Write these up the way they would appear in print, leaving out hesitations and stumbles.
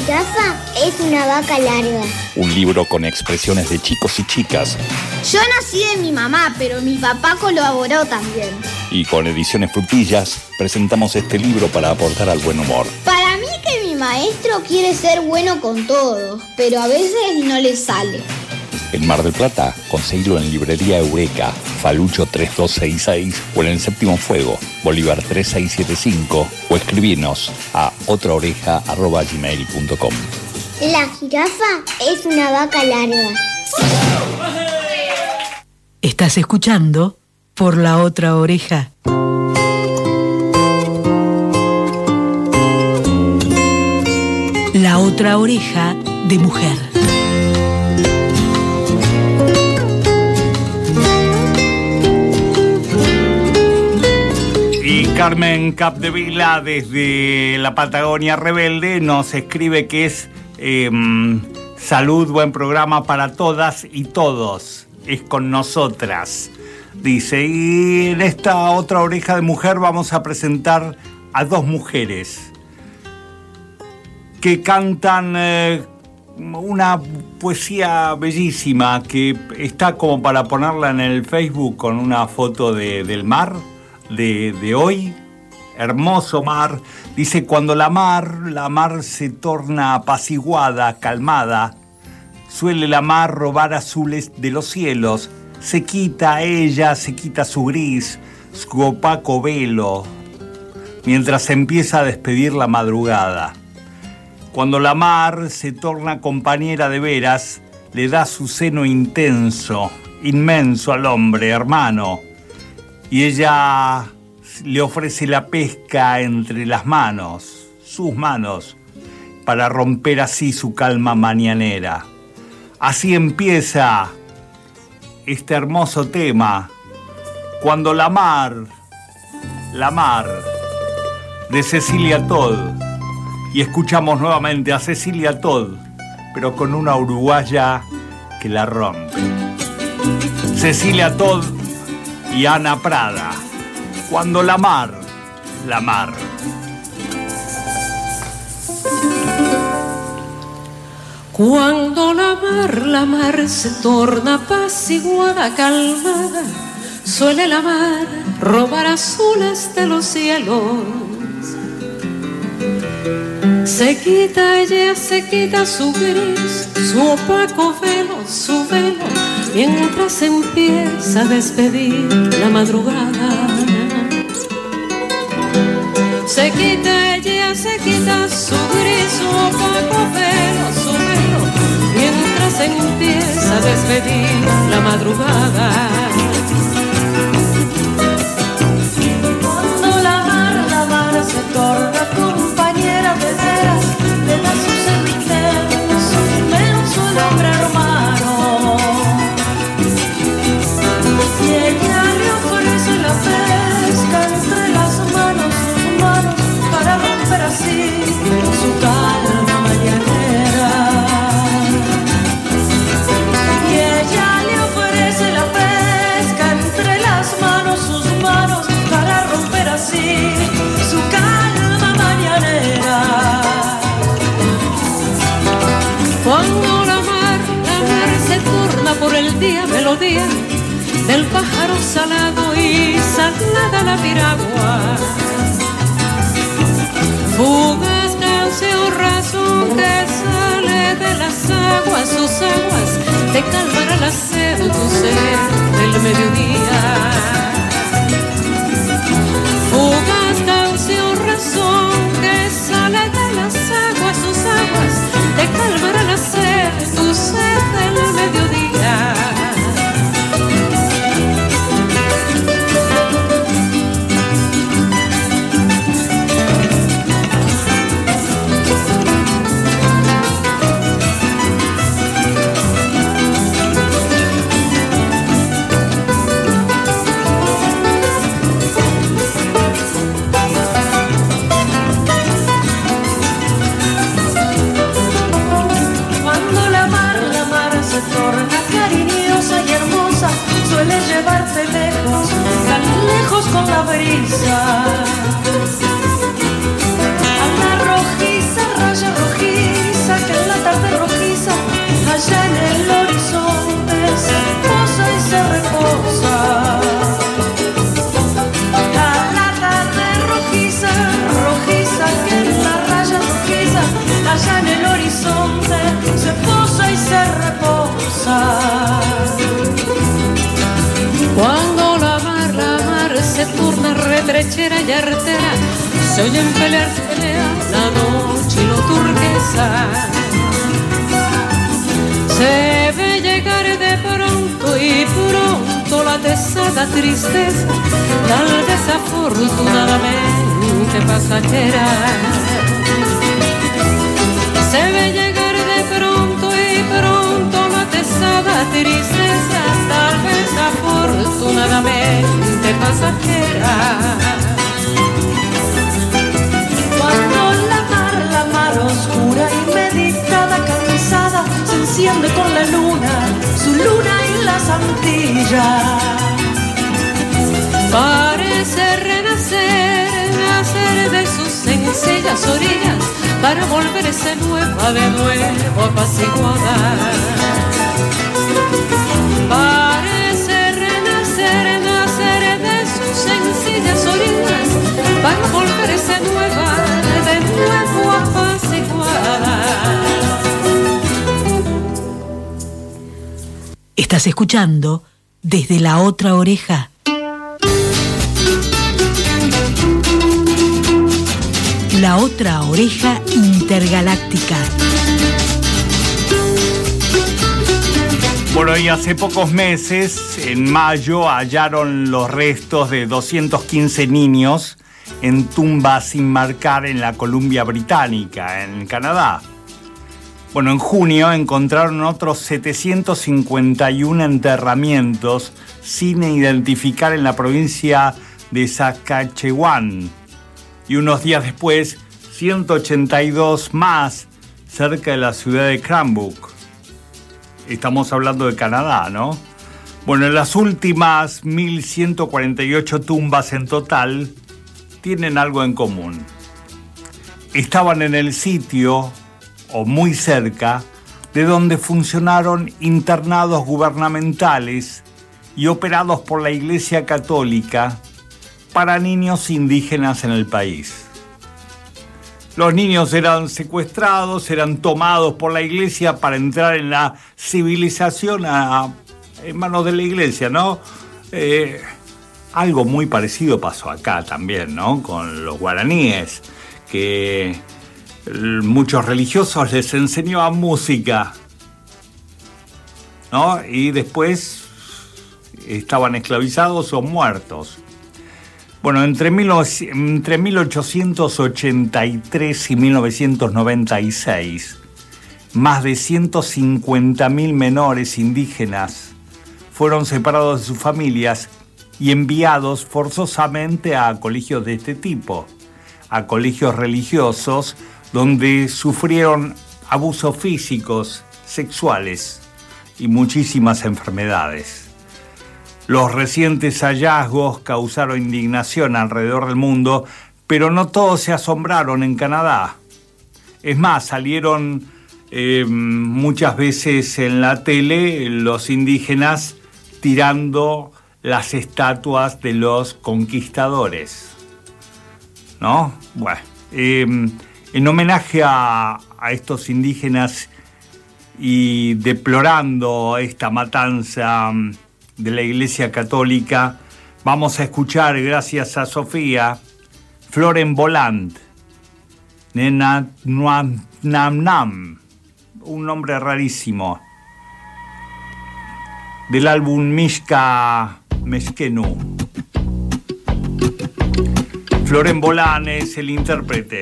jirafa es una vaca larga. Un libro con expresiones de chicos y chicas. Yo nací de mi mamá, pero mi papá colaboró también. Y con Ediciones Frutillas presentamos este libro para aportar al buen humor. Para mí que mi maestro quiere ser bueno con todos, pero a veces no le sale. En Mar del Plata, conseguilo en Librería Eureka, Falucho 3266 o en el Séptimo Fuego, Bolívar 3675 o escribirnos a otraoreja@gmail.com. La jirafa es una vaca larga. Estás escuchando Por la Otra Oreja. La Otra Oreja de Mujer. Y Carmen Capdevila, desde la Patagonia Rebelde, nos escribe que es salud, buen programa para todas y todos. Es con nosotras. Dice, y en esta Otra Oreja de Mujer vamos a presentar a dos mujeres que cantan una poesía bellísima que está como para ponerla en el Facebook con una foto del mar de hoy. Hermoso mar. Dice, cuando la mar se torna apaciguada, calmada, suele la mar robar azules de los cielos. Se quita ella, se quita su gris, su opaco velo, mientras empieza a despedir la madrugada. Cuando la mar se torna compañera de veras, le da su seno intenso, inmenso al hombre, hermano, y ella le ofrece la pesca entre las manos, sus manos, para romper así su calma mañanera. Así empieza este hermoso tema, cuando la mar, de Cecilia Todd. Y escuchamos nuevamente a Cecilia Todd, pero con una uruguaya que la rompe. Cecilia Todd y Ana Prada, cuando la mar. Cuando la mar se torna apaciguada, calmada, suele la mar robar azules de los cielos. Ella se quita su gris, su opaco velo, su velo, mientras empieza a despedir la madrugada. Ella se quita su gris, su opaco velo, su velo, mientras empieza a despedir la madrugada. Cuando la mar se torna compañera de veras, le da su sentimiento, su inmenso hombre hermano, y ella le ofrece la pesca entre las manos, sus manos, para romper así su calma mañanera. Y ella le ofrece la pesca entre las manos, sus manos, para romper así su calma mañanera. Cuando la mar se torna por el día melodía del pájaro salado y salada la piragua, fugaz canción, razón que sale de las aguas, sus aguas te calmará la sed, tu sed del mediodía. Fugaz canción, razón que sale de las aguas, sus aguas te calmará la sed, tu sed del mediodía. y artera, se oyen pelear la noche y lo turquesa. Se ve llegar de pronto y pronto la pesada tristeza, tal vez afortunadamente pasajera. Se ve llegar de pronto y pronto la pesada tristeza, tal vez afortunadamente pasajera. Cuando la mar oscura y meditada, cansada, se enciende con la luna, su luna y la Santilla. Parece renacer, nacer de sus sencillas orillas, para volverse nueva de nuevo apaciguada. Parece renacer, nacer de sus sencillas orillas, para volverse nueva de nuevo apaciguada. Estás escuchando Desde la Otra Oreja. La Otra Oreja Intergaláctica. Bueno, y hace pocos meses, en mayo, hallaron los restos de 215 niños en tumbas sin marcar en la Columbia Británica, en Canadá. Bueno, en junio encontraron otros 751 enterramientos sin identificar en la provincia de Saskatchewan. Y unos días después, 182 más cerca de la ciudad de Cranbrook. Estamos hablando de Canadá, ¿no? Bueno, las últimas 1.148 tumbas en total tienen algo en común. Estaban en el sitio, o muy cerca, de donde funcionaron internados gubernamentales y operados por la Iglesia Católica para niños indígenas en el país. Los niños eran secuestrados, eran tomados por la Iglesia para entrar en la civilización en manos de la Iglesia, ¿no? Algo muy parecido pasó acá también, ¿no? Con los guaraníes, que muchos religiosos les enseñaban música, ¿no? Y después estaban esclavizados o muertos. Bueno, entre 1883 y 1996, más de 150.000 menores indígenas fueron separados de sus familias y enviados forzosamente a colegios de este tipo, a colegios religiosos donde sufrieron abusos físicos, sexuales y muchísimas enfermedades. Los recientes hallazgos causaron indignación alrededor del mundo, pero no todos se asombraron en Canadá. Es más, salieron muchas veces en la tele los indígenas tirando las estatuas de los conquistadores, ¿no? Bueno, en homenaje a estos indígenas y deplorando esta matanza de la Iglesia Católica, vamos a escuchar, gracias a Sofía, Flor en Volant, Nena Nam Nam, un nombre rarísimo, del álbum Mishka Meskenu. Flor en Volant es el intérprete.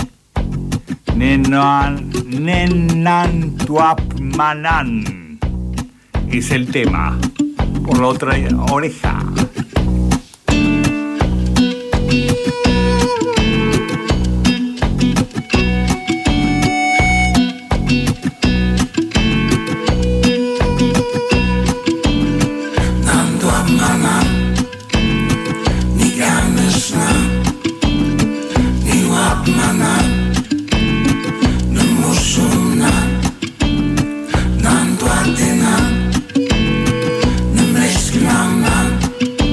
Nenan Tuap Manan es el tema. Por la otra oreja. Nam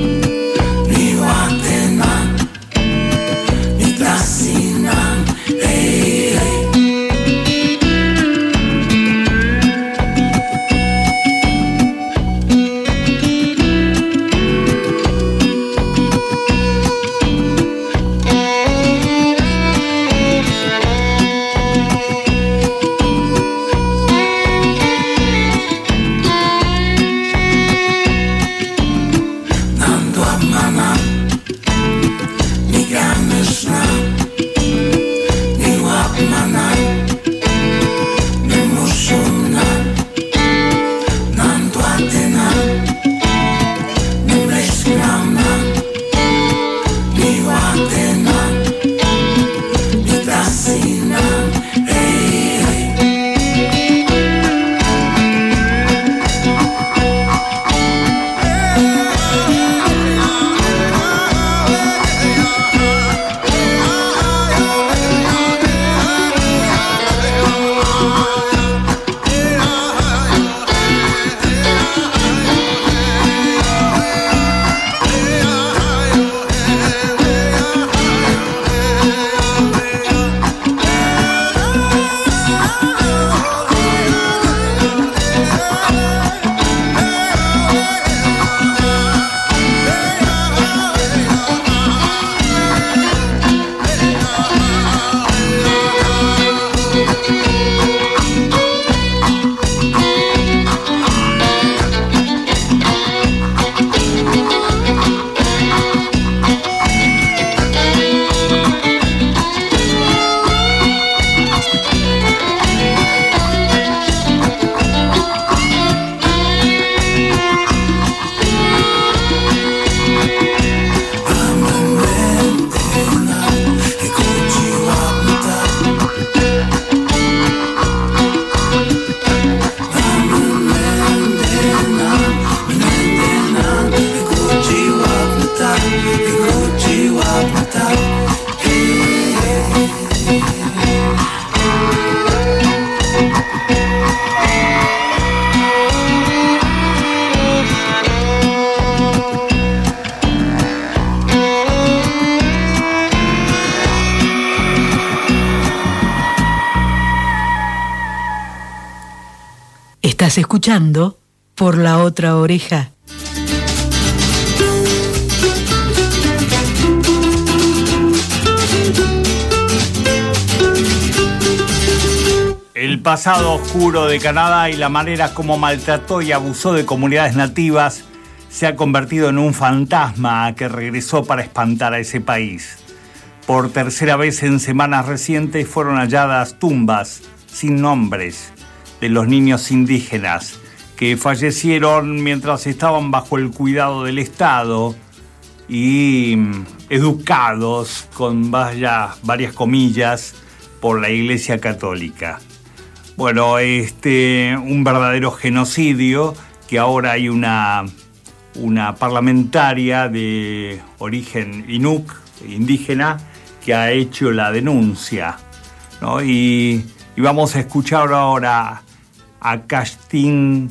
Estás escuchando Por la Otra Oreja. El pasado oscuro de Canadá y la manera como maltrató y abusó de comunidades nativas se ha convertido en un fantasma que regresó para espantar a ese país. Por tercera vez en semanas recientes fueron halladas tumbas sin nombres de los niños indígenas que fallecieron mientras estaban bajo el cuidado del Estado y educados, con varias comillas, por la Iglesia Católica. Bueno, un verdadero genocidio, que ahora hay una parlamentaria de origen inuk, indígena, que ha hecho la denuncia, ¿no? Y vamos a escuchar ahora a Castín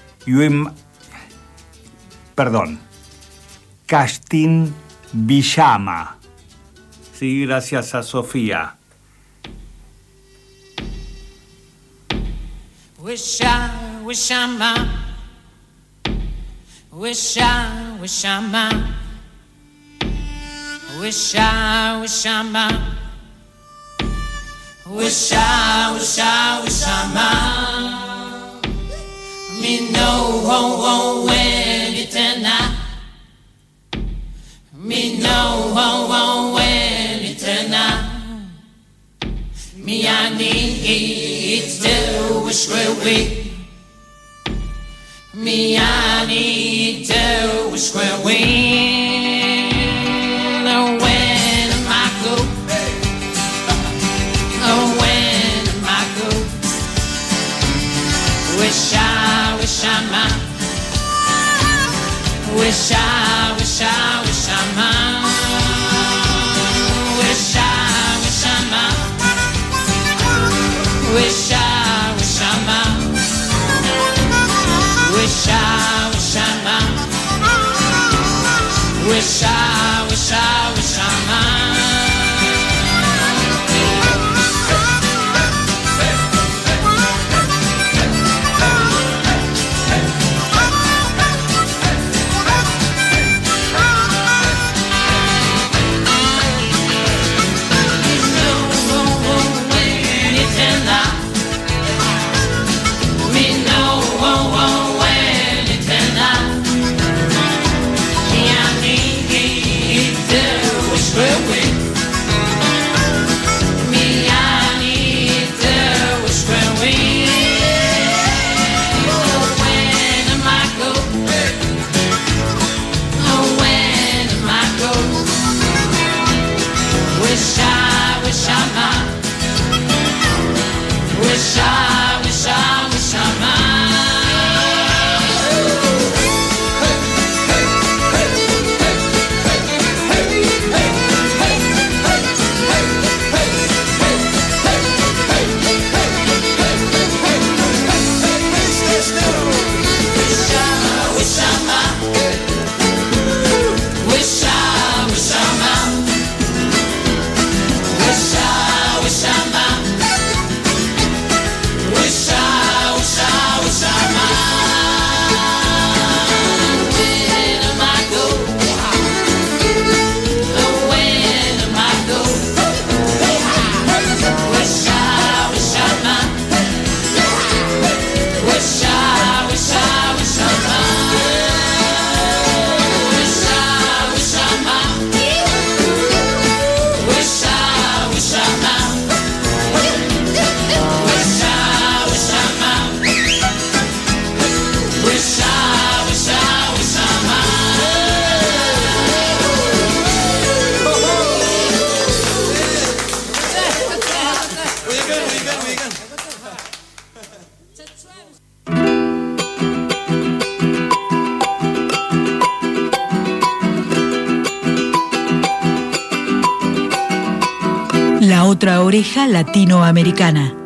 Villama. Sí, gracias a Sofía. Wishama, wishama, wishama, wishama, wishama, wishama. Me know when it tonight. Me know when it tonight. Me I need to wish we. Me I need to wish we. When am I go? When am I go? Wish I'm wish I'm wish I'm wish I La otra oreja latinoamericana.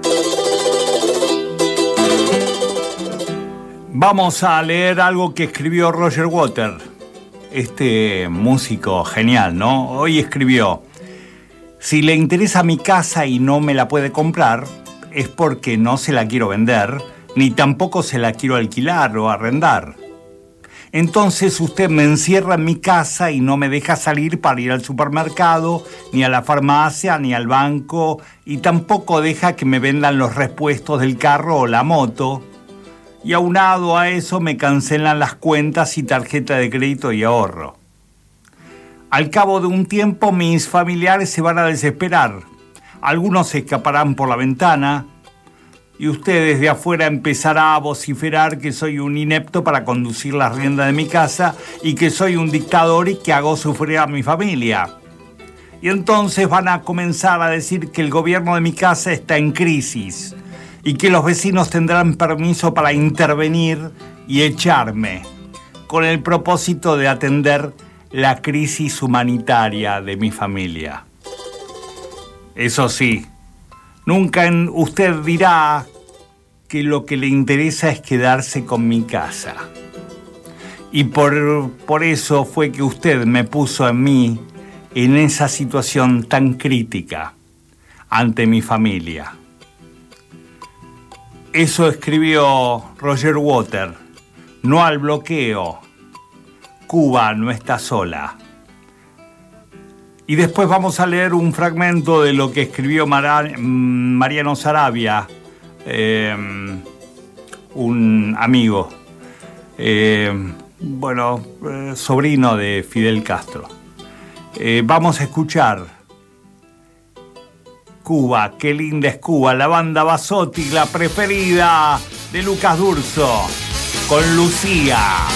Vamos a leer algo que escribió Roger Waters, este músico genial, ¿no? Hoy escribió: si le interesa mi casa y no me la puede comprar, es porque no se la quiero vender, ni tampoco se la quiero alquilar o arrendar. Entonces usted me encierra en mi casa y no me deja salir para ir al supermercado, ni a la farmacia, ni al banco, y tampoco deja que me vendan los repuestos del carro o la moto. Y aunado a eso me cancelan las cuentas y tarjeta de crédito y ahorro. Al cabo de un tiempo mis familiares se van a desesperar. Algunos se escaparán por la ventana y usted desde afuera empezará a vociferar que soy un inepto para conducir las riendas de mi casa y que soy un dictador y que hago sufrir a mi familia. Y entonces van a comenzar a decir que el gobierno de mi casa está en crisis y que los vecinos tendrán permiso para intervenir y echarme, con el propósito de atender la crisis humanitaria de mi familia. Eso sí, nunca usted dirá que lo que le interesa es quedarse con mi casa. Y por eso fue que usted me puso a mí en esa situación tan crítica ante mi familia. Eso escribió Roger Waters. No al bloqueo. Cuba no está sola. Y después vamos a leer un fragmento de lo que escribió Mariano Sarabia, un amigo, sobrino de Fidel Castro. Vamos a escuchar Cuba, qué linda es Cuba, la banda Basotti, la preferida de Lucas D'Urso, con Lucía.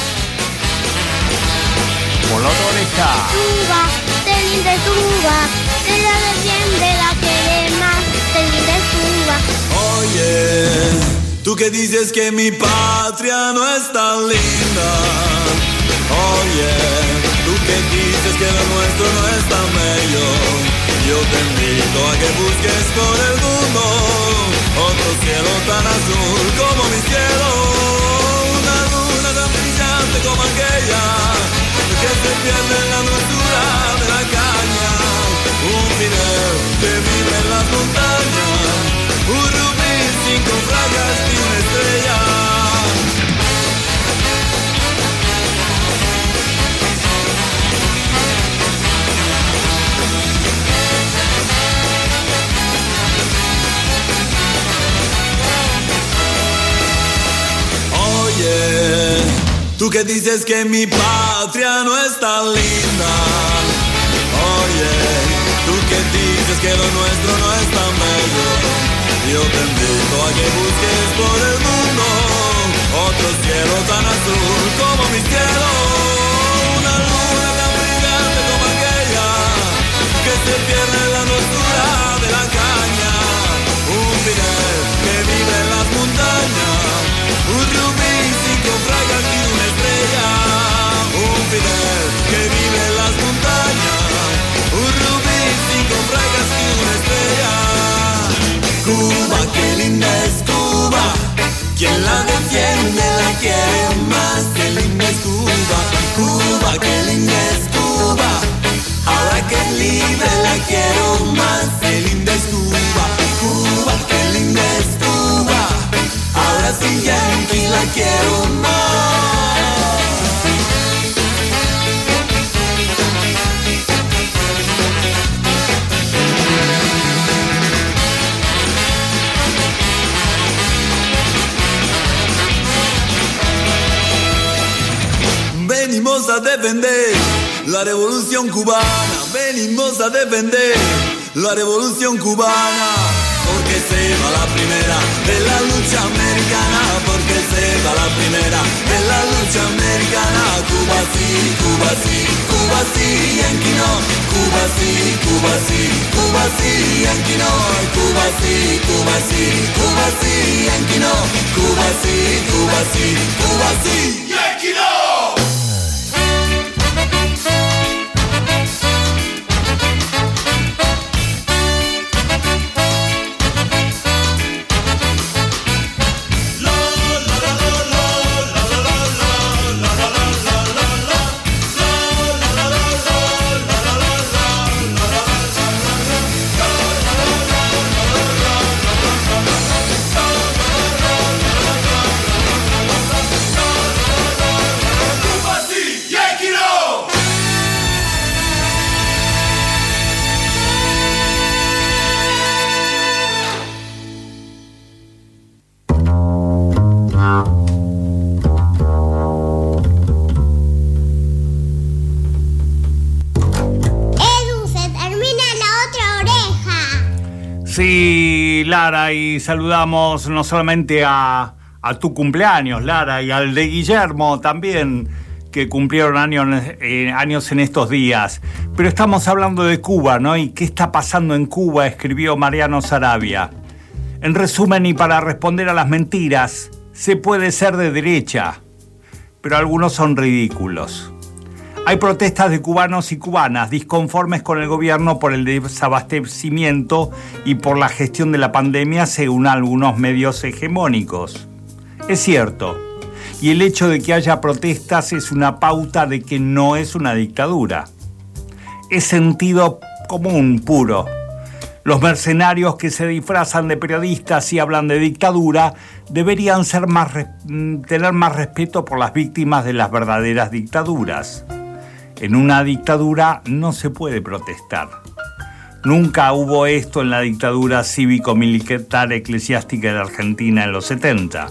Por la otra oreja. Cuba, qué linda es Cuba, que la defiende, la quiere más, qué linda es Cuba. Oye, tú que dices que mi patria no es tan linda. Oye, tú que dices que lo nuestro no es tan bello. Yo te invito a que busques por el mundo otro cielo tan azul como mi cielo, una luna tan brillante como aquella que se pierde en la dulzura de la caña, un Fidel que vive en las montañas, un rubí sin fragas ni una estrella. Tú que dices que mi patria no es tan linda. Oye, tú que dices que lo nuestro no es tan bello. Yo te invito a que busques por el mundo otro cielo tan azul como mi cielo, una luna tan brillante como aquella que se pierde en la dulzura de la quiero más. Venimos a defender la revolución cubana, venimos a defender la revolución cubana, porque se va la primera de la lucha americana, porque se va la primera de la lucha americana. Cuba sí, Cuba sí, Cuba sí, Yankee no. Cuba sí, Cuba sí, Cuba sí, Yankee no. Cuba sí, Cuba sí, Cuba sí, Yankee no. Cuba sí, Cuba sí, Cuba sí, Yankee no. Sí, Lara, y saludamos no solamente a tu cumpleaños, Lara, y al de Guillermo también, que cumplieron años en estos días. Pero estamos hablando de Cuba, ¿no? ¿Y qué está pasando en Cuba?, escribió Mariano Saravia. En resumen, y para responder a las mentiras, se puede ser de derecha, pero algunos son ridículos. Hay protestas de cubanos y cubanas disconformes con el gobierno por el desabastecimiento y por la gestión de la pandemia, según algunos medios hegemónicos. Es cierto, y el hecho de que haya protestas es una pauta de que no es una dictadura. Es sentido común puro. Los mercenarios que se disfrazan de periodistas y hablan de dictadura deberían tener más respeto por las víctimas de las verdaderas dictaduras. En una dictadura no se puede protestar. Nunca hubo esto en la dictadura cívico-militar eclesiástica de Argentina en los 70.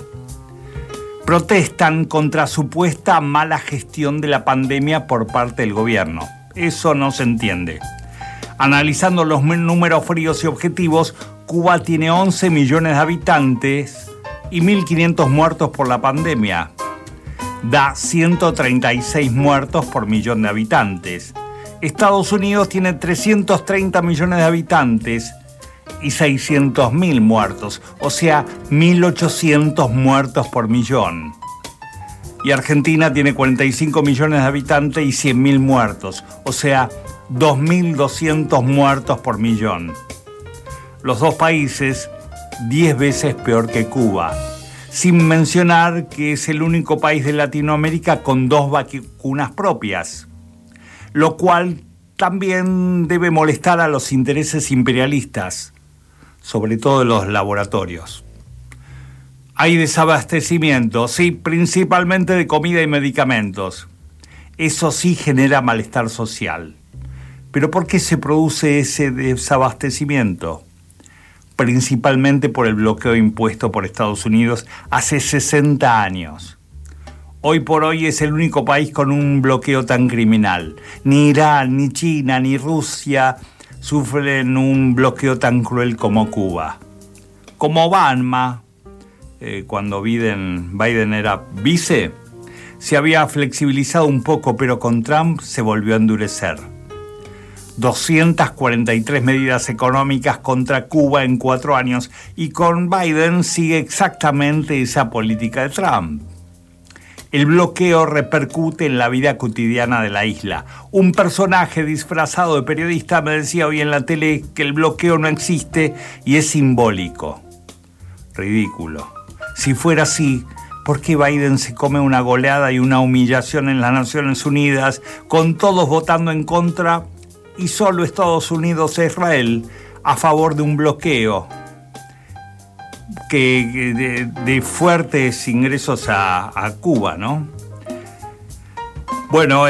Protestan contra supuesta mala gestión de la pandemia por parte del gobierno. Eso no se entiende. Analizando los números fríos y objetivos, Cuba tiene 11 millones de habitantes y 1.500 muertos por la pandemia. Da 136 muertos por millón de habitantes. Estados Unidos tiene 330 millones de habitantes y 600.000 muertos, o sea, 1.800 muertos por millón. Y Argentina tiene 45 millones de habitantes y 100.000 muertos, o sea, 2.200 muertos por millón. Los dos países 10 veces peor que Cuba. Sin mencionar que es el único país de Latinoamérica con 2 vacunas propias, lo cual también debe molestar a los intereses imperialistas, sobre todo de los laboratorios. Hay desabastecimiento, sí, principalmente de comida y medicamentos. Eso sí genera malestar social. ¿Pero por qué se produce ese desabastecimiento? Principalmente por el bloqueo impuesto por Estados Unidos hace 60 años. Hoy por hoy es el único país con un bloqueo tan criminal. Ni Irán, ni China, ni Rusia sufren un bloqueo tan cruel como Cuba. Como Obama, cuando Biden era vice, se había flexibilizado un poco, pero con Trump se volvió a endurecer. 243 medidas económicas contra Cuba en 4 años, y con Biden sigue exactamente esa política de Trump. El bloqueo repercute en la vida cotidiana de la isla. Un personaje disfrazado de periodista me decía hoy en la tele que el bloqueo no existe y es simbólico. Ridículo. Si fuera así, ¿por qué Biden se come una goleada y una humillación en las Naciones Unidas, con todos votando en contra y solo Estados Unidos e Israel a favor de un bloqueo? de fuertes ingresos a Cuba, ¿no? Bueno,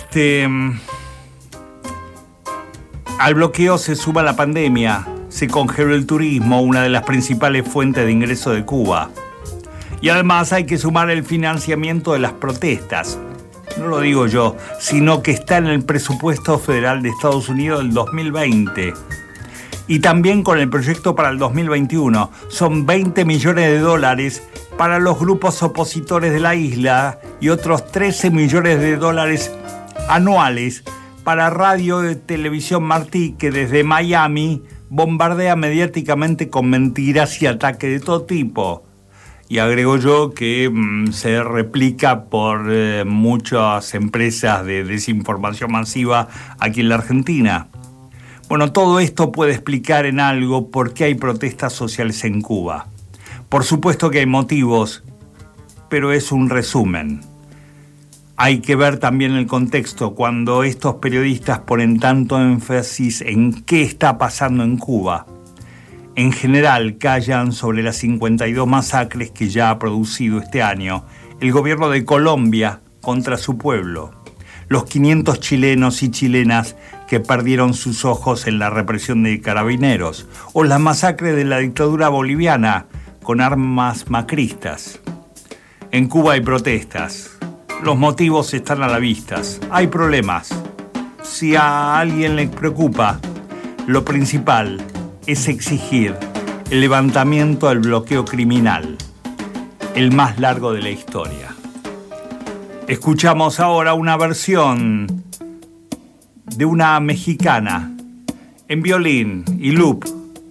al bloqueo se suma la pandemia, se congeló el turismo, una de las principales fuentes de ingreso de Cuba. Y además hay que sumar el financiamiento de las protestas. No lo digo yo, sino que está en el presupuesto federal de Estados Unidos del 2020. Y también con el proyecto para el 2021. Son 20 millones de dólares para los grupos opositores de la isla y otros 13 millones de dólares anuales para Radio y Televisión Martí, que desde Miami bombardea mediáticamente con mentiras y ataques de todo tipo. Y agrego yo que se replica por muchas empresas de desinformación masiva aquí en la Argentina. Bueno, todo esto puede explicar en algo por qué hay protestas sociales en Cuba. Por supuesto que hay motivos, pero es un resumen. Hay que ver también el contexto cuando estos periodistas ponen tanto énfasis en qué está pasando en Cuba. En general, callan sobre las 52 masacres que ya ha producido este año el gobierno de Colombia contra su pueblo, los 500 chilenos y chilenas que perdieron sus ojos en la represión de carabineros, o la masacre de la dictadura boliviana con armas macristas. En Cuba hay protestas. Los motivos están a la vista. Hay problemas. Si a alguien le preocupa, lo principal es exigir el levantamiento del bloqueo criminal, el más largo de la historia. Escuchamos ahora una versión de una mexicana en violín y loop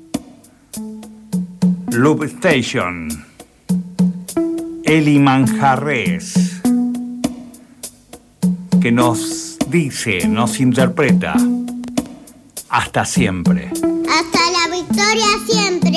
Station, Eli Manjarres, que nos dice, nos interpreta: hasta siempre. Hasta la victoria siempre.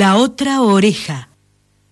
La otra oreja.